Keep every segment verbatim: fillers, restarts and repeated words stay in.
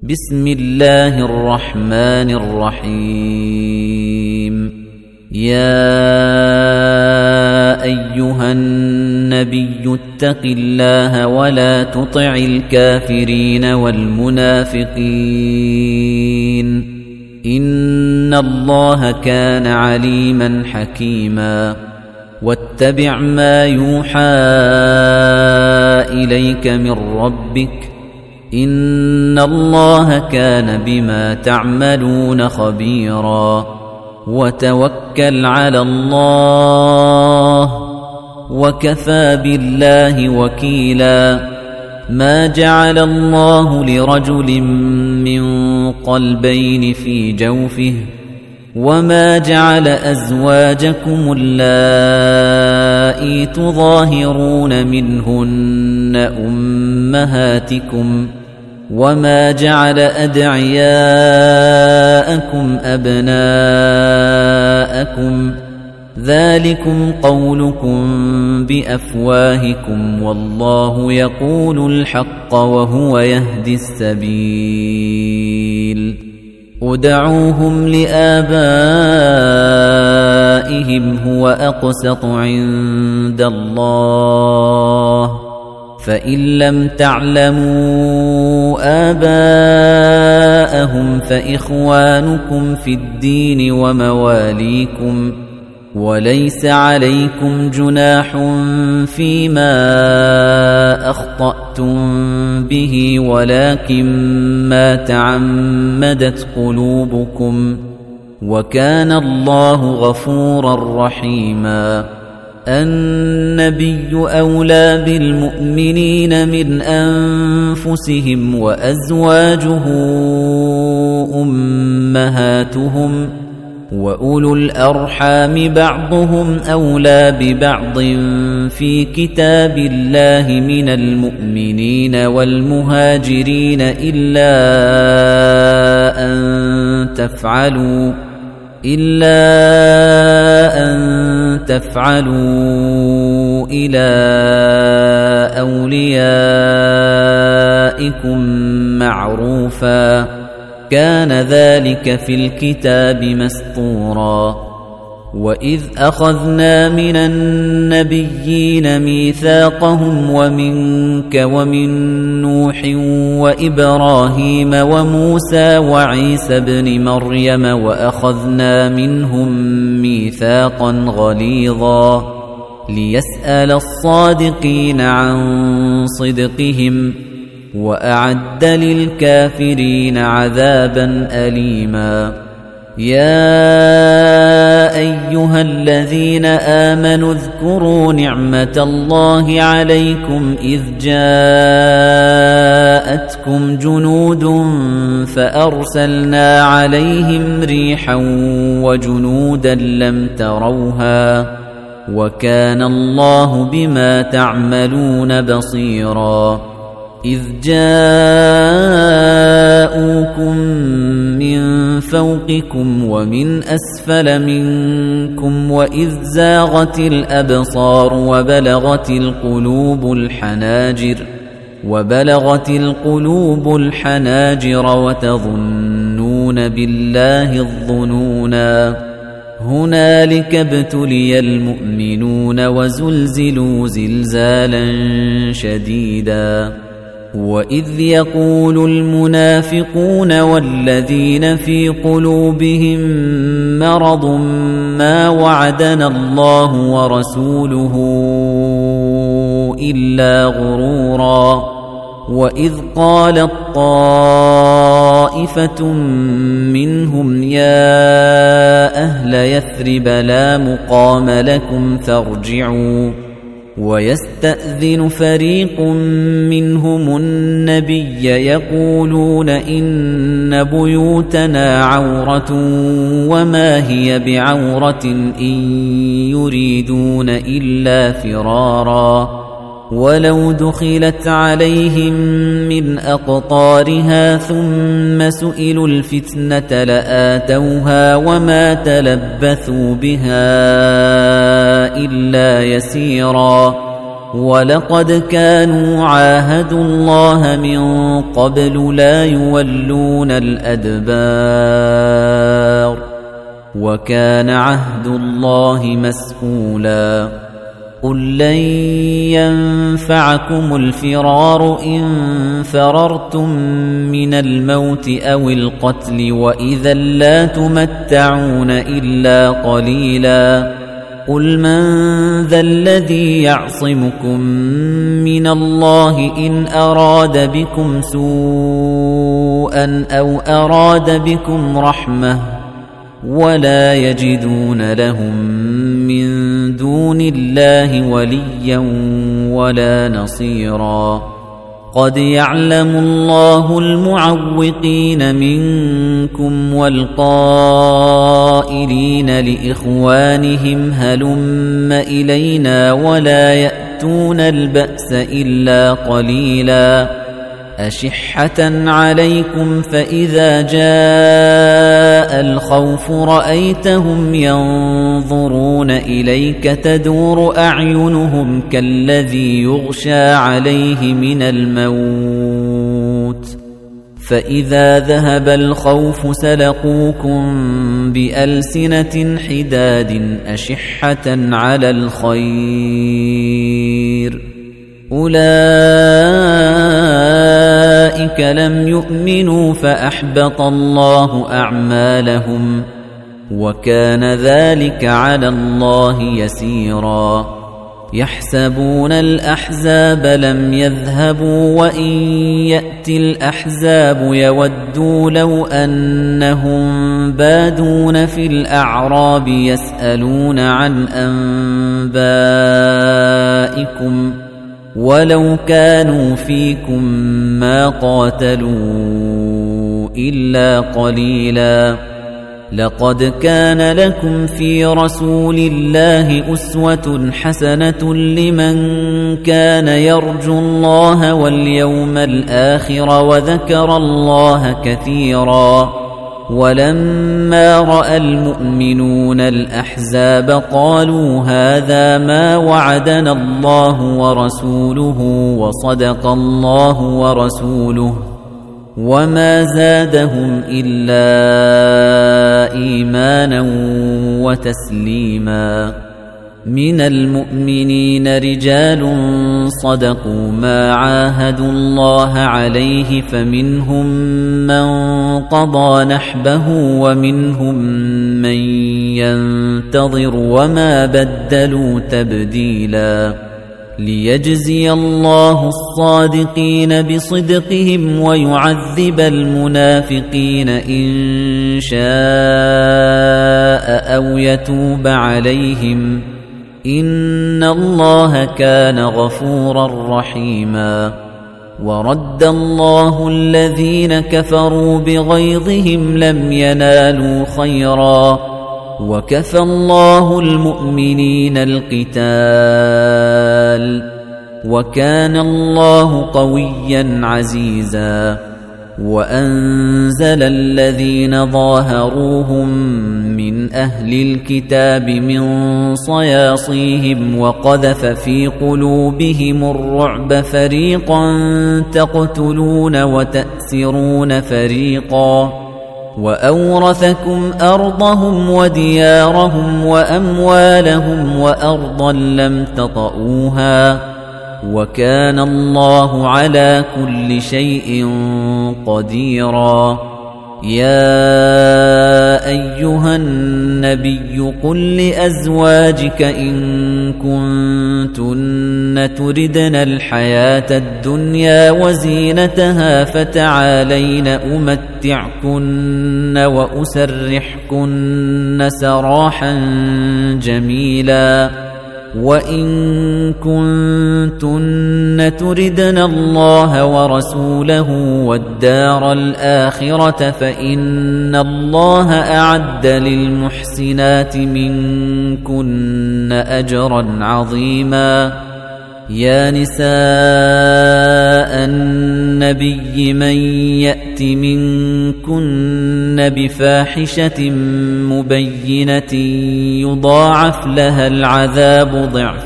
بسم الله الرحمن الرحيم. يا أيها النبي اتق الله ولا تطع الكافرين والمنافقين إن الله كان عليما حكيما. واتبع ما يوحى إليك من ربك إن الله كان بما تعملون خبيرا. وتوكل على الله وكفى بالله وكيلا. ما جعل الله لرجل من قلبين في جوفه وما جعل أزواجكم اللائي تظاهرون منهن أمهاتكم وما جعل أدعياءكم أبناءكم ذلكم قولكم بأفواهكم والله يقول الحق وهو يهدي السبيل. ادعوهم لآبائهم هو أقسط عند الله فإن لم تعلموا آباءهم فإخوانكم في الدين ومواليكم وليس عليكم جناح فيما أخطأتم به ولكن ما تعمدت قلوبكم وكان الله غفورا رحيما. النبي أولى بالمؤمنين من أنفسهم وأزواجه أمهاتهم وأولو الأرحام بعضهم أولى ببعض في كتاب الله من المؤمنين والمهاجرين إلا أن تفعلوا إلا أن تفعلوا إلى أوليائكم معروفا كان ذلك في الكتاب مسطورا. وإذ أخذنا من النبيين ميثاقهم ومنك ومن نوح وإبراهيم وموسى وعيسى ابن مريم وأخذنا منهم ميثاقا غليظا ليسأل الصادقين عن صدقهم وأعد للكافرين عذابا أليما. يا أيها الذين آمنوا اذكروا نعمة الله عليكم إذ جاءتكم جنود فأرسلنا عليهم ريحا وجنودا لم تروها وكان الله بما تعملون بصيرا. إذ جاءوكم من فوقكم ومن أسفل منكم وإذ زاغت الأبصار وبلغت القلوب الحناجر وبلغت القلوب الحناجر وتظنون بالله الظنونا. هنالك ابتلي المؤمنون وزلزلوا زلزالا شديدا. وإذ يقول المنافقون والذين في قلوبهم مرض ما وعدنا الله ورسوله إلا غرورا. وإذ قالت طائفة منهم يا أهل يثرب لا مقام لكم فارجعوا ويستأذن فريق منهم النبي يقولون إن بيوتنا عورة وما هي بعورة إن يريدون إلا فرارا. ولو دخلت عليهم من أقطارها ثم سئلوا الفتنة لآتوها وما تلبثوا بها إلا يسيرا. ولقد كانوا عاهدوا الله من قبل لا يولون الأدبار وكان عهد الله مسئولا قل لن ينفعكم الفرار إن فررتم من الموت أو القتل وإذا لا تمتعون إلا قليلا قل من ذا الذي يعصمكم من الله إن أراد بكم سوءا أو أراد بكم رحمة ولا يجدون لهم من دون الله وليا ولا نصيرا قد يعلم الله المعوقين منكم والقائلين لإخوانهم هلم إلينا ولا يأتون البأس إلا قليلا أشحة عليكم فإذا جاء الخوف رأيتهم ينظرون إليك تدور أعينهم كالذي يغشى عليه من الموت فإذا ذهب الخوف سلقوكم بألسنة حداد أشحة على الخير أولئك لم يؤمنوا فأحبط الله أعمالهم وكان ذلك على الله يسيرا يحسبون الأحزاب لم يذهبوا وإن يأتي الأحزاب يودوا لو أنهم بادون في الأعراب يسألون عن أنبائكم ولو كانوا فيكم ما قاتلوا إلا قليلا لقد كان لكم في رسول الله أسوة حسنة لمن كان يرجو الله واليوم الآخر وذكر الله كثيرا ولما رأى المؤمنون الأحزاب قالوا هذا ما وعدنا الله ورسوله وصدق الله ورسوله وما زادهم إلا إيمانا وتسليما من المؤمنين رجال صدقوا ما عاهدوا الله عليه فمنهم من قضى نحبه ومنهم من ينتظر وما بدلوا تبديلا ليجزي الله الصادقين بصدقهم ويعذب المنافقين إن شاء أو يتوب عليهم إن الله كان غفورا رحيما ورد الله الذين كفروا بغيظهم لم ينالوا خيرا وكفى الله المؤمنين القتال وكان الله قويا عزيزا وأنزل الذين ظاهروهم من أهل الكتاب من صياصيهم وقذف في قلوبهم الرعب فريقا تقتلون وتأسرون فريقا وأورثكم أرضهم وديارهم وأموالهم وأرضا لم تطئوها وكان الله على كل شيء قديرا يا أيها النبي قل لأزواجك إن كنتن تردن الحياة الدنيا وزينتها فتعالين أمتعكن وأسرحكن سراحا جميلا وإن كنتن تردن الله ورسوله والدار الآخرة فإن الله أعد للمحسنات منكن أجرا عظيما يا نساء النبي من يأت منكن بفاحشة مبينة يضاعف لها العذاب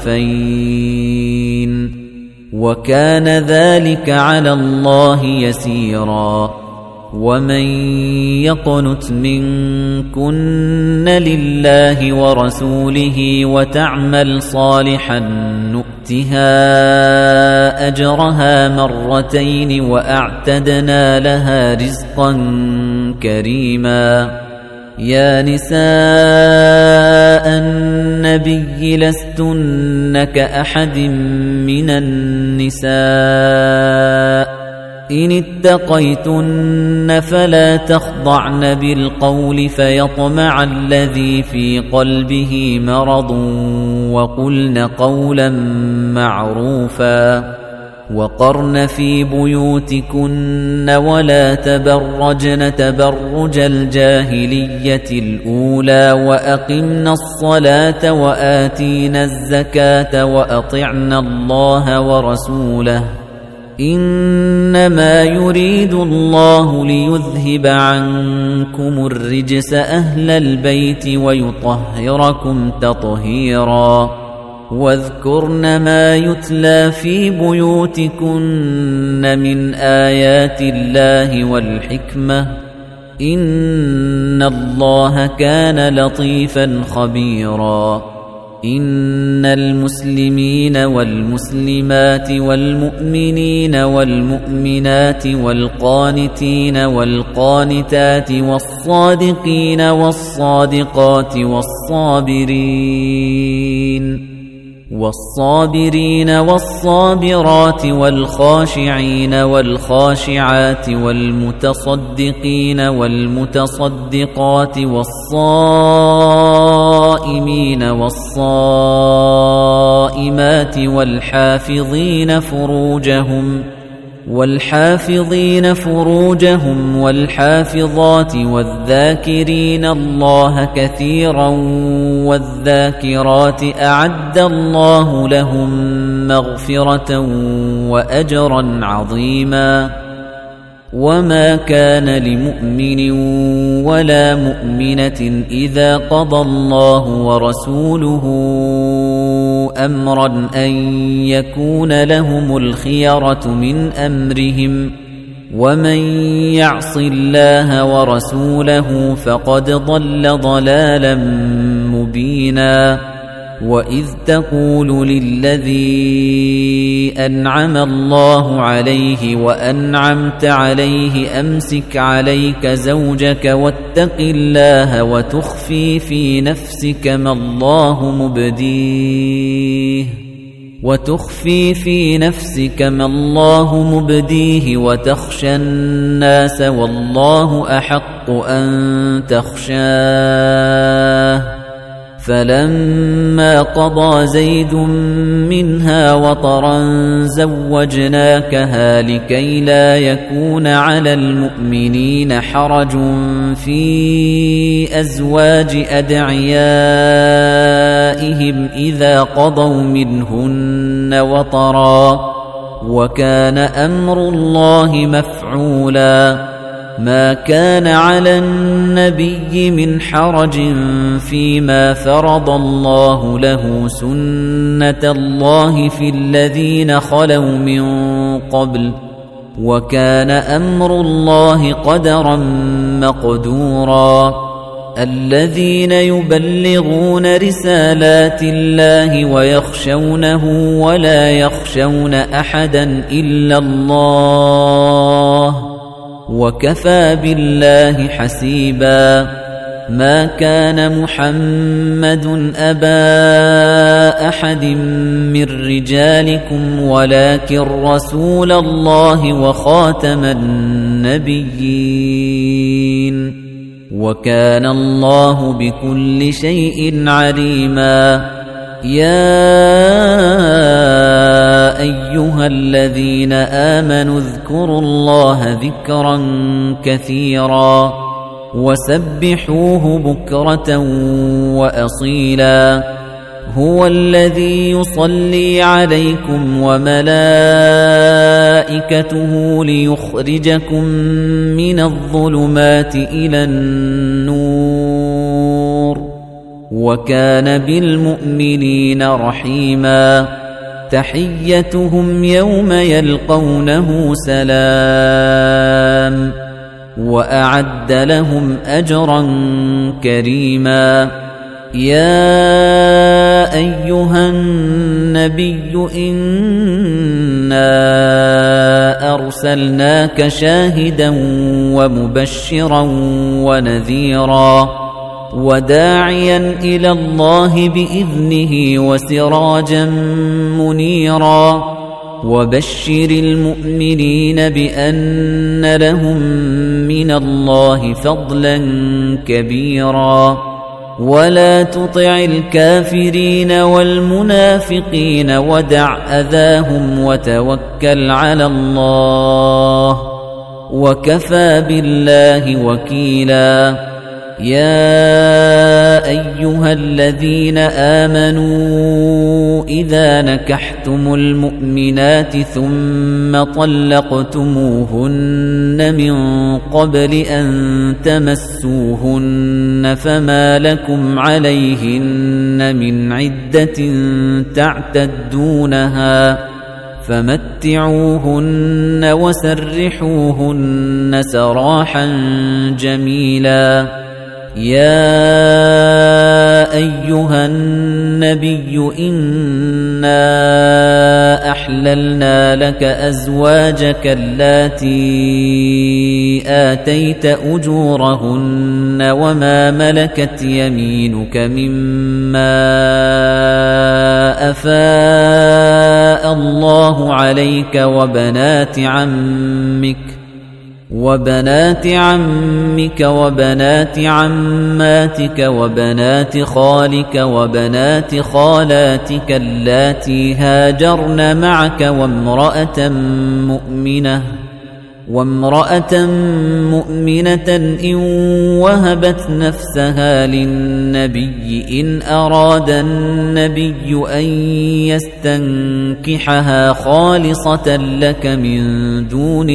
ضعفين وكان ذلك على الله يسيرا ومن يقنت منكن لله ورسوله وتعمل صالحا نؤتها أجرها مرتين وأعتدنا لها رزقا كريما يا نساء النبي لستن كأحد من النساء إن اتقيتن فلا تخضعن بالقول فيطمع الذي في قلبه مرض وقلن قولا معروفا وقرن في بيوتكن ولا تبرجن تبرج الجاهلية الأولى وأقمن الصلاة وآتينا الزكاة وأطعنا الله ورسوله إنما يريد الله ليذهب عنكم الرجس أهل البيت ويطهركم تطهيرا واذكرن ما يتلى في بيوتكن من آيات الله والحكمة إن الله كان لطيفا خبيرا إن المسلمين والمسلمات والمؤمنين والمؤمنات والقانتين والقانتات والصادقين والصادقات والصابرين والصابرين والصابرات والخاشعين والخاشعات والمتصدقين والمتصدقات والصائمين والصائمات والحافظين فروجهم والحافظين فروجهم والحافظات والذاكرين الله كثيرا والذاكرات أعد الله لهم مغفرة وأجرا عظيما وما كان لمؤمن ولا مؤمنة إذا قضى الله ورسوله أمرا أن يكون لهم الخيرة من أمرهم ومن يعص الله ورسوله فقد ضل ضلالا مبينا وإذ تقول للذي أنعم الله عليه وأنعمت عليه أمسك عليك زوجك واتق الله وتخفي في نفسك ما الله مبديه وتخفي في نفسك ما الله مبديه وتخشى الناس والله أحق أن تخشاه فلما قضى زيد منها وطرا زوجناكها لكي لا يكون على المؤمنين حرج في أزواج أدعيائهم إذا قضوا منهن وطرا وكان أمر الله مفعولا ما كان على النبي من حرج فيما فرض الله له سنة الله في الذين خلوا من قبل وكان أمر الله قدرا مقدورا الذين يبلغون رسالات الله ويخشونه ولا يخشون أحدا إلا الله وكفى بالله حسيبا ما كان محمد أبا أحد من رجالكم ولكن رسول الله وخاتم النبيين وكان الله بكل شيء عليما يا أيها الذين آمنوا اذكروا الله ذكرا كثيرا وسبحوه بكرة وأصيلا هو الذي يصلي عليكم وملائكته ليخرجكم من الظلمات إلى النور وكان بالمؤمنين رحيما تحيتهم يوم يلقونه سلام وأعد لهم أجرا كريما يا أيها النبي إنا أرسلناك شاهدا ومبشرا ونذيرا وداعيا إلى الله بإذنه وسراجا منيرا وبشر المؤمنين بأن لهم من الله فضلا كبيرا ولا تطع الكافرين والمنافقين ودع أذاهم وتوكل على الله وكفى بالله وكيلا يا أيها الذين آمنوا إذا نكحتم المؤمنات ثم طلقتموهن من قبل أن تمسوهن فما لكم عليهن من عدة تعتدونها فمتعوهن وسرحوهن سراحا جميلا يا أيها النبي إنا أحللنا لك أزواجك اللاتي آتيت أجورهن وما ملكت يمينك مما أفاء الله عليك وبنات عمك وبنات عمك وبنات عماتك وبنات خالك وبنات خالاتك اللاتي هاجرن معك وامرأة مؤمنة وامرأة مؤمنة إن وهبت نفسها للنبي إن أراد النبي أن يستنكحها خالصة لك من دون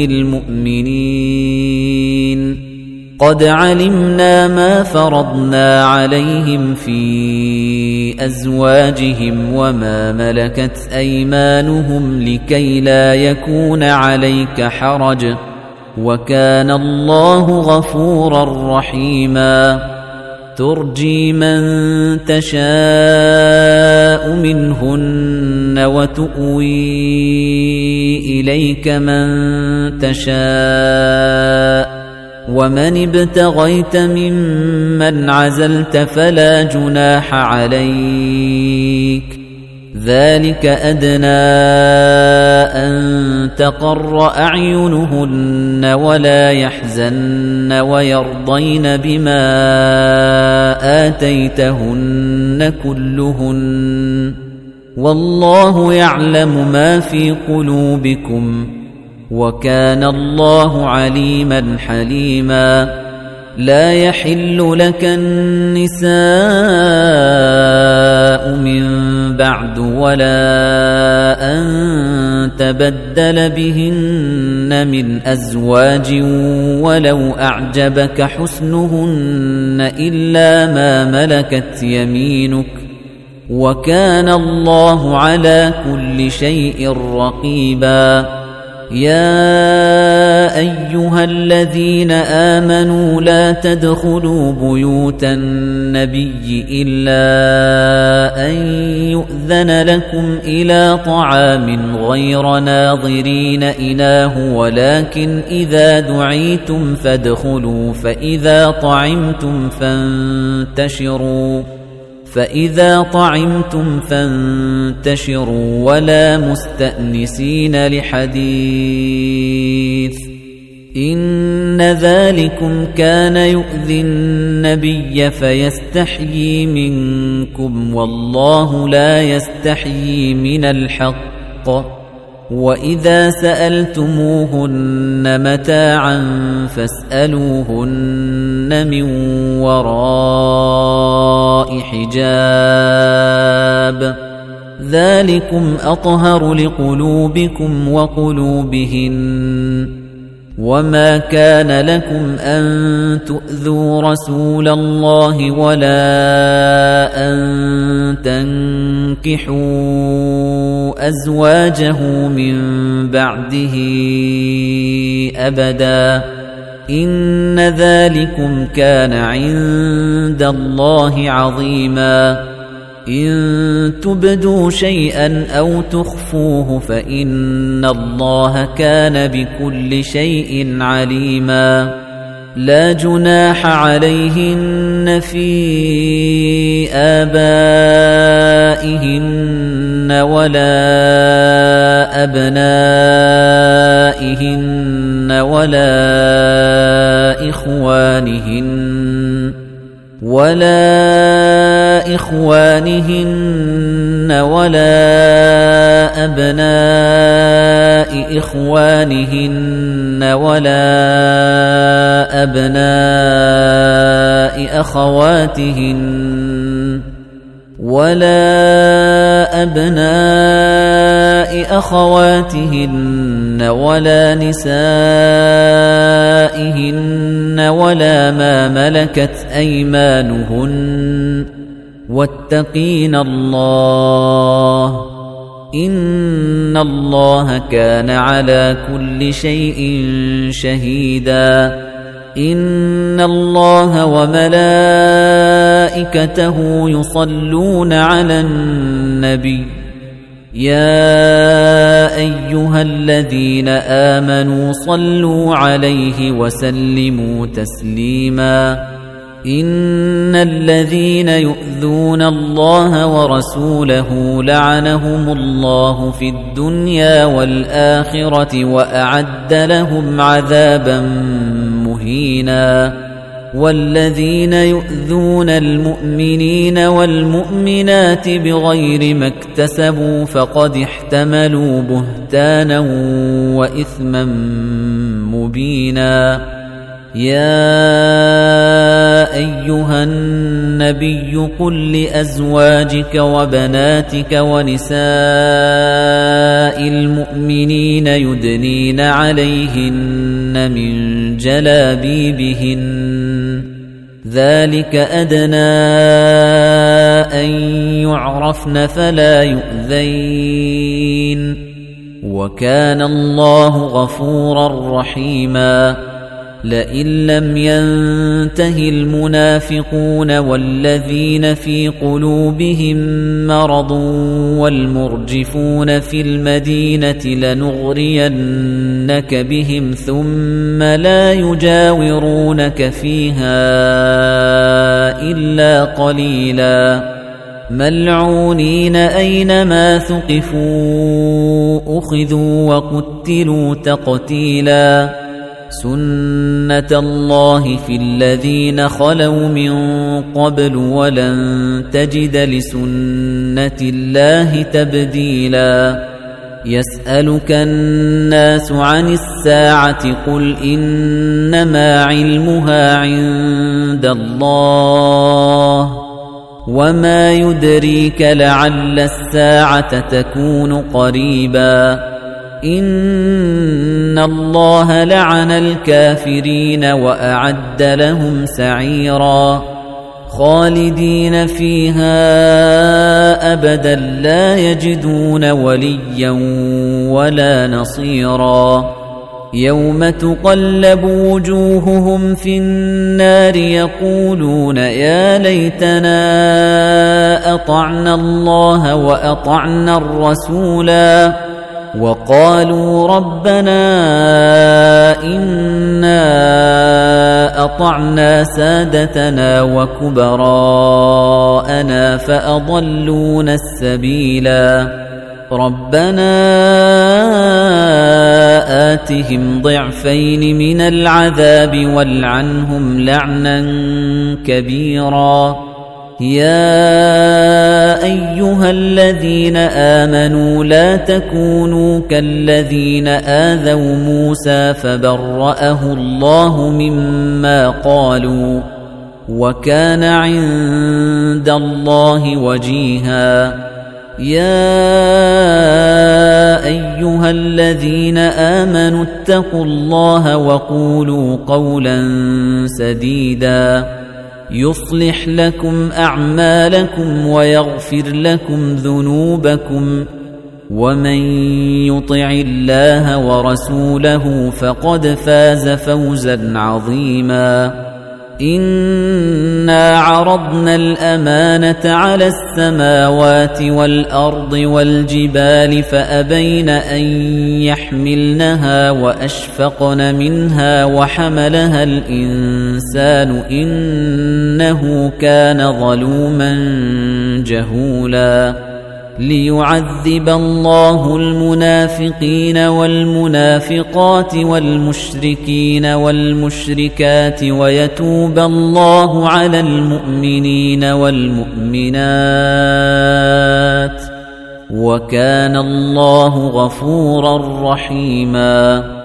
المؤمنين قد علمنا ما فرضنا عليهم في أزواجهم وما ملكت أيمانهم لكي لا يكون عليك حرج وكان الله غفورا رحيما ترجي من تشاء منهن وتؤوي إليك من تشاء ومن ابتغيت ممن عزلت فلا جناح عليك ذلك أدنى أن تقر أعينهن ولا يحزن ويرضين بما آتيتهن كلهن والله يعلم ما في قلوبكم وكان الله عليما حليما لا يحل لك النساء من بعد ولا أن تبدل بهن من أزواج ولو أعجبك حسنهن إلا ما ملكت يمينك وكان الله على كل شيء رقيبا يا أيها الذين آمنوا لا تدخلوا بيوت النبي إلا أن يؤذن لكم إلى طعام غير ناظرين إناه ولكن إذا دعيتم فادخلوا فإذا طعمتم فانتشروا فإذا طعمتم فانتشروا ولا مستأنسين لحديث إن ذلكم كان يؤذي النبي فيستحيي منكم والله لا يستحيي من الحق وإذا سألتموهن متاعا فاسألوهن من وراء حجاب ذلكم أطهر لقلوبكم وقلوبهن وما كان لكم أن تؤذوا رسول الله ولا أن تنكحوا أزواجه من بعده أبدا إن ذلكم كان عند الله عظيما إن تبدوا شيئا أو تخفوه فإن الله كان بكل شيء عليما لا جناح عليهن في آبائهن ولا أبنائهن ولا إخوانهن ولا إخوانهن ولا أبناء إخوانهن ولا أبناء أخواتهن ولا أبناء أخواتهن ولا نسائهن ولا ما ملكت أيمانهن واتقين الله إن الله كان على كل شيء شهيدا إن الله وملائكته يصلون على النبي يا أيها الذين آمنوا صلوا عليه وسلموا تسليما إن الذين يؤذون الله ورسوله لعنهم الله في الدنيا والآخرة وأعد لهم عذابا مهينا والذين يؤذون المؤمنين والمؤمنات بغير ما اكتسبوا فقد احتملوا بهتانا وإثما مبينا يا أيها النبي قل لأزواجك وبناتك ونساء المؤمنين يدنين عليهن من جلابيبهن ذلك أدنى أن يعرفن فلا يؤذين وكان الله غفورا رحيما لئن لم ينته المنافقون والذين في قلوبهم مرض والمرجفون في المدينة لنغرينك بهم ثم لا يجاورونك فيها إلا قليلا ملعونين أينما ثقفوا أخذوا وقتلوا تقتيلا سنة الله في الذين خلوا من قبل ولن تجد لسنة الله تبديلا يسألك الناس عن الساعة قل إنما علمها عند الله وما يدريك لعل الساعة تكون قريبا إن الله لعن الكافرين وأعد لهم سعيرا خالدين فيها أبدا لا يجدون وليا ولا نصيرا يوم تقلب وجوههم في النار يقولون يا ليتنا أطعنا الله وأطعنا الرسولا وقالوا ربنا إنا أطعنا سادتنا وكبراءنا فأضلونا السبيلا ربنا آتهم ضعفين من العذاب والعنهم لعنا كبيرا يا أيها الذين آمنوا لا تكونوا كالذين آذوا موسى فبرأه الله مما قالوا وكان عند الله وجيها يا أيها الذين آمنوا اتقوا الله وقولوا قولا سديدا يصلح لكم أعمالكم ويغفر لكم ذنوبكم ومن يطع الله ورسوله فقد فاز فوزا عظيما إنا عرضنا الأمانة على السماوات والأرض والجبال فأبين أن يحملنها وأشفقن منها وحملها الإنسان إنه كان ظلوما جهولا ليعذب الله المنافقين والمنافقات والمشركين والمشركات ويتوب الله على المؤمنين والمؤمنات وكان الله غفورا رحيما